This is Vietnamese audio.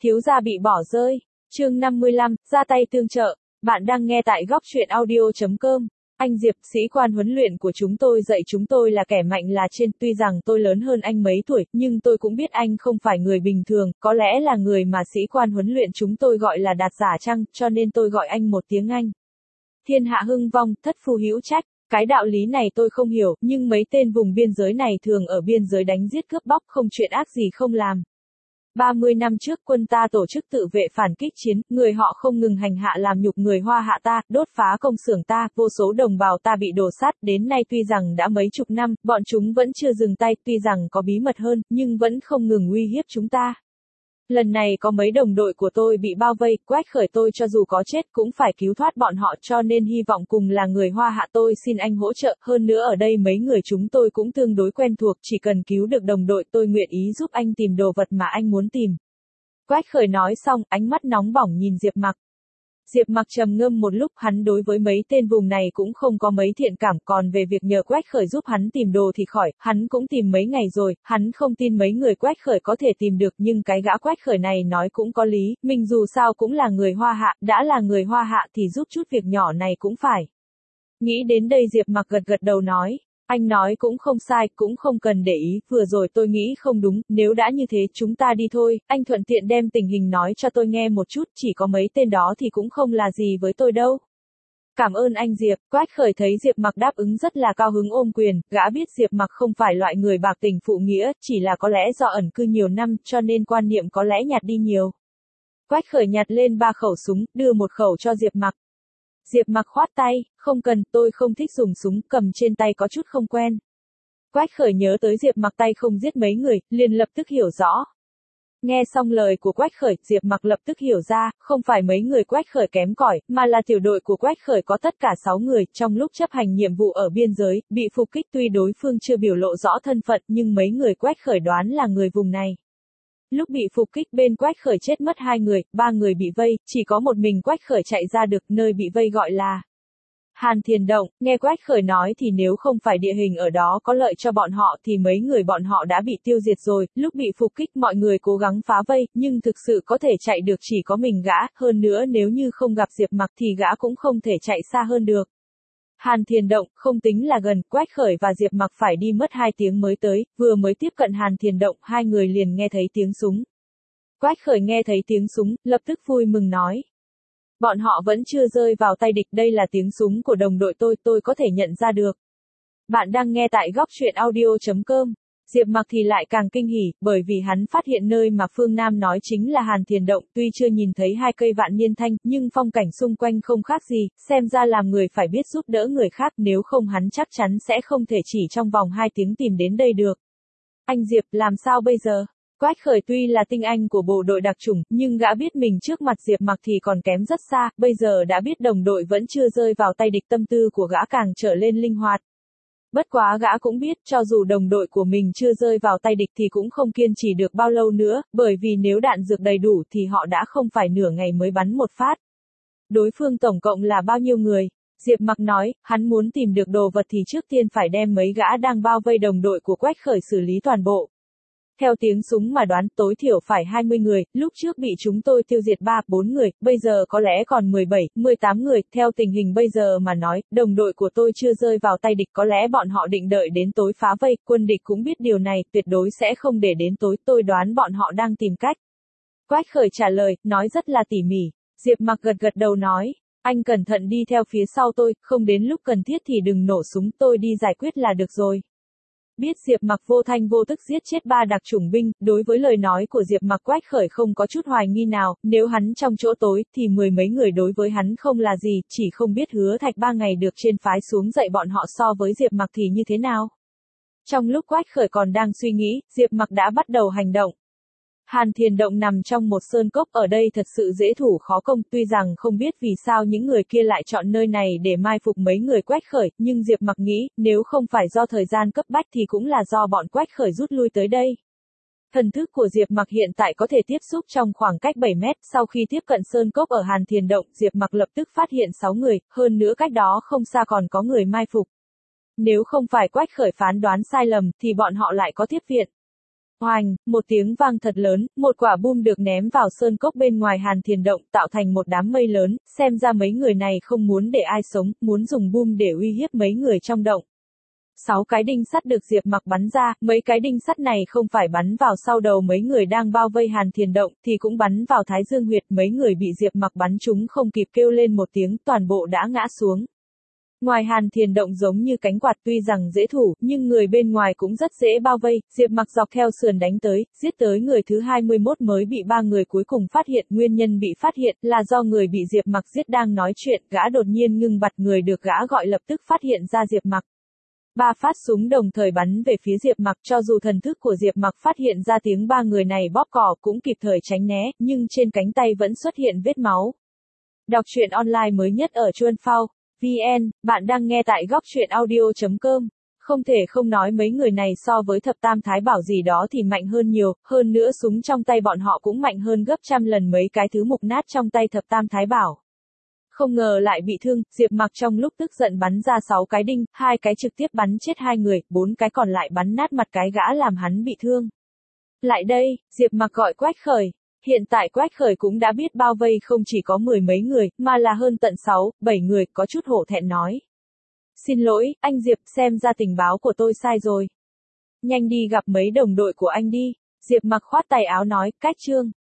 Thiếu gia bị bỏ rơi. Chương 55, ra tay tương trợ. Bạn đang nghe tại góc truyện audio.com. Anh Diệp, sĩ quan huấn luyện của chúng tôi dạy chúng tôi là kẻ mạnh là trên, tuy rằng tôi lớn hơn anh mấy tuổi, nhưng tôi cũng biết anh không phải người bình thường, có lẽ là người mà sĩ quan huấn luyện chúng tôi gọi là đạt giả chăng, cho nên tôi gọi anh một tiếng anh. Thiên hạ hưng vong, thất phu hữu trách. Cái đạo lý này tôi không hiểu, nhưng mấy tên vùng biên giới này thường ở biên giới đánh giết cướp bóc, không chuyện ác gì không làm. 30 năm trước quân ta tổ chức tự vệ phản kích chiến, người họ không ngừng hành hạ làm nhục người Hoa hạ ta, đốt phá công xưởng ta, vô số đồng bào ta bị đổ sát, đến nay tuy rằng đã mấy chục năm, bọn chúng vẫn chưa dừng tay, tuy rằng có bí mật hơn, nhưng vẫn không ngừng uy hiếp chúng ta. Lần này có mấy đồng đội của tôi bị bao vây, Quách Khởi tôi cho dù có chết cũng phải cứu thoát bọn họ, cho nên hy vọng cùng là người Hoa hạ tôi xin anh hỗ trợ, hơn nữa ở đây mấy người chúng tôi cũng tương đối quen thuộc, chỉ cần cứu được đồng đội tôi nguyện ý giúp anh tìm đồ vật mà anh muốn tìm. Quách Khởi nói xong, ánh mắt nóng bỏng nhìn Diệp Mặc. Diệp Mặc trầm ngâm một lúc, hắn đối với mấy tên vùng này cũng không có mấy thiện cảm, còn về việc nhờ Quách Khởi giúp hắn tìm đồ thì khỏi, hắn cũng tìm mấy ngày rồi, hắn không tin mấy người Quách Khởi có thể tìm được, nhưng cái gã Quách Khởi này nói cũng có lý, mình dù sao cũng là người Hoa hạ, đã là người Hoa hạ thì giúp chút việc nhỏ này cũng phải. Nghĩ đến đây Diệp Mặc gật gật đầu nói. Anh nói cũng không sai, cũng không cần để ý, vừa rồi tôi nghĩ không đúng, nếu đã như thế chúng ta đi thôi, anh thuận tiện đem tình hình nói cho tôi nghe một chút, chỉ có mấy tên đó thì cũng không là gì với tôi đâu. Cảm ơn anh Diệp, Quách Khởi thấy Diệp Mặc đáp ứng rất là cao hứng ôm quyền, gã biết Diệp Mặc không phải loại người bạc tình phụ nghĩa, chỉ là có lẽ do ẩn cư nhiều năm, cho nên quan niệm có lẽ nhạt đi nhiều. Quách Khởi nhặt lên 3 khẩu súng, đưa một khẩu cho Diệp Mặc. Diệp Mặc khoát tay, không cần, tôi không thích dùng súng, cầm trên tay có chút không quen. Quách Khởi nhớ tới Diệp Mặc tay không giết mấy người, liền lập tức hiểu rõ. Nghe xong lời của Quách Khởi, Diệp Mặc lập tức hiểu ra, không phải mấy người Quách Khởi kém cỏi, mà là tiểu đội của Quách Khởi có tất cả 6 người, trong lúc chấp hành nhiệm vụ ở biên giới, bị phục kích tuy đối phương chưa biểu lộ rõ thân phận, nhưng mấy người Quách Khởi đoán là người vùng này. Lúc bị phục kích bên Quách Khởi chết mất 2 người, 3 người bị vây, chỉ có một mình Quách Khởi chạy ra được, nơi bị vây gọi là Hàn Thiền Động. Nghe Quách Khởi nói thì nếu không phải địa hình ở đó có lợi cho bọn họ thì mấy người bọn họ đã bị tiêu diệt rồi, lúc bị phục kích mọi người cố gắng phá vây, nhưng thực sự có thể chạy được chỉ có mình gã, hơn nữa nếu như không gặp Diệp Mặc thì gã cũng không thể chạy xa hơn được. Hàn Thiền Động, không tính là gần, Quách Khởi và Diệp Mặc phải đi mất 2 tiếng mới tới, vừa mới tiếp cận Hàn Thiền Động, hai người liền nghe thấy tiếng súng. Quách Khởi nghe thấy tiếng súng, lập tức vui mừng nói. Bọn họ vẫn chưa rơi vào tay địch, đây là tiếng súng của đồng đội tôi có thể nhận ra được. Bạn đang nghe tại góc truyện audio.com. Diệp Mặc thì lại càng kinh hỉ, bởi vì hắn phát hiện nơi mà Phương Nam nói chính là Hàn Thiền Động, tuy chưa nhìn thấy 2 cây vạn niên thanh, nhưng phong cảnh xung quanh không khác gì, xem ra làm người phải biết giúp đỡ người khác, nếu không hắn chắc chắn sẽ không thể chỉ trong vòng 2 tiếng tìm đến đây được. Anh Diệp, làm sao bây giờ? Quách Khởi tuy là tinh anh của bộ đội đặc chủng, nhưng gã biết mình trước mặt Diệp Mặc thì còn kém rất xa, bây giờ đã biết đồng đội vẫn chưa rơi vào tay địch, tâm tư của gã càng trở lên linh hoạt. Bất quá gã cũng biết, cho dù đồng đội của mình chưa rơi vào tay địch thì cũng không kiên trì được bao lâu nữa, bởi vì nếu đạn dược đầy đủ thì họ đã không phải nửa ngày mới bắn một phát. Đối phương tổng cộng là bao nhiêu người? Diệp Mặc nói, hắn muốn tìm được đồ vật thì trước tiên phải đem mấy gã đang bao vây đồng đội của Quách Khởi xử lý toàn bộ. Theo tiếng súng mà đoán tối thiểu phải 20 người, lúc trước bị chúng tôi tiêu diệt 3-4 người, bây giờ có lẽ còn 17-18 người, theo tình hình bây giờ mà nói, đồng đội của tôi chưa rơi vào tay địch, có lẽ bọn họ định đợi đến tối phá vây, quân địch cũng biết điều này, tuyệt đối sẽ không để đến tối, tôi đoán bọn họ đang tìm cách. Quách Khởi trả lời, nói rất là tỉ mỉ. Diệp Mặc gật gật đầu nói, anh cẩn thận đi theo phía sau tôi, không đến lúc cần thiết thì đừng nổ súng, tôi đi giải quyết là được rồi. Biết Diệp Mặc vô thanh vô tức giết chết 3 đặc chủng binh, đối với lời nói của Diệp Mặc Quách Khởi không có chút hoài nghi nào, nếu hắn trong chỗ tối thì 10 mấy người đối với hắn không là gì, chỉ không biết Hứa Thạch 3 ngày được trên phái xuống dạy bọn họ so với Diệp Mặc thì như thế nào. Trong lúc Quách Khởi còn đang suy nghĩ, Diệp Mặc đã bắt đầu hành động. Hàn Thiền Động nằm trong một sơn cốc, ở đây thật sự dễ thủ khó công, tuy rằng không biết vì sao những người kia lại chọn nơi này để mai phục mấy người Quách Khởi, nhưng Diệp Mặc nghĩ, nếu không phải do thời gian cấp bách thì cũng là do bọn Quách Khởi rút lui tới đây. Thần thức của Diệp Mặc hiện tại có thể tiếp xúc trong khoảng cách 7 mét, sau khi tiếp cận sơn cốc ở Hàn Thiền Động, Diệp Mặc lập tức phát hiện 6 người, hơn nữa cách đó không xa còn có người mai phục. Nếu không phải Quách Khởi phán đoán sai lầm, thì bọn họ lại có tiếp viện. Oành, một tiếng vang thật lớn, một quả bom được ném vào sơn cốc bên ngoài Hàn Thiền Động, tạo thành một đám mây lớn, xem ra mấy người này không muốn để ai sống, muốn dùng bom để uy hiếp mấy người trong động. 6 cái đinh sắt được Diệp Mặc bắn ra, mấy cái đinh sắt này không phải bắn vào sau đầu mấy người đang bao vây Hàn Thiền Động, thì cũng bắn vào Thái Dương huyệt, mấy người bị Diệp Mặc bắn trúng không kịp kêu lên một tiếng, toàn bộ đã ngã xuống. Ngoài Hàn Thiền Động giống như cánh quạt tuy rằng dễ thủ, nhưng người bên ngoài cũng rất dễ bao vây, Diệp Mặc dọc theo sườn đánh tới, giết tới người thứ 21 mới bị 3 người cuối cùng phát hiện, nguyên nhân bị phát hiện là do người bị Diệp Mặc giết đang nói chuyện, gã đột nhiên ngưng bặt người được gã gọi lập tức phát hiện ra Diệp Mặc. 3 phát súng đồng thời bắn về phía Diệp Mặc, cho dù thần thức của Diệp Mặc phát hiện ra tiếng 3 người này bóp cò cũng kịp thời tránh né, nhưng trên cánh tay vẫn xuất hiện vết máu. Đọc truyện online mới nhất ở Chuan Phao VN, bạn đang nghe tại góc truyện audio.com. Không thể không nói mấy người này so với thập tam thái bảo gì đó thì mạnh hơn nhiều, hơn nữa súng trong tay bọn họ cũng mạnh hơn gấp trăm lần mấy cái thứ mục nát trong tay thập tam thái bảo. Không ngờ lại bị thương, Diệp Mặc trong lúc tức giận bắn ra 6 cái đinh, 2 cái trực tiếp bắn chết 2 người, 4 cái còn lại bắn nát mặt cái gã làm hắn bị thương. Lại đây, Diệp Mặc gọi Quách Khởi. Hiện tại Quách Khởi cũng đã biết bao vây không chỉ có 10 mấy người, mà là hơn tận 6, 7 người, có chút hổ thẹn nói. Xin lỗi, anh Diệp, xem ra tình báo của tôi sai rồi. Nhanh đi gặp mấy đồng đội của anh đi. Diệp Mặc khoát tay áo nói, Cách Trương.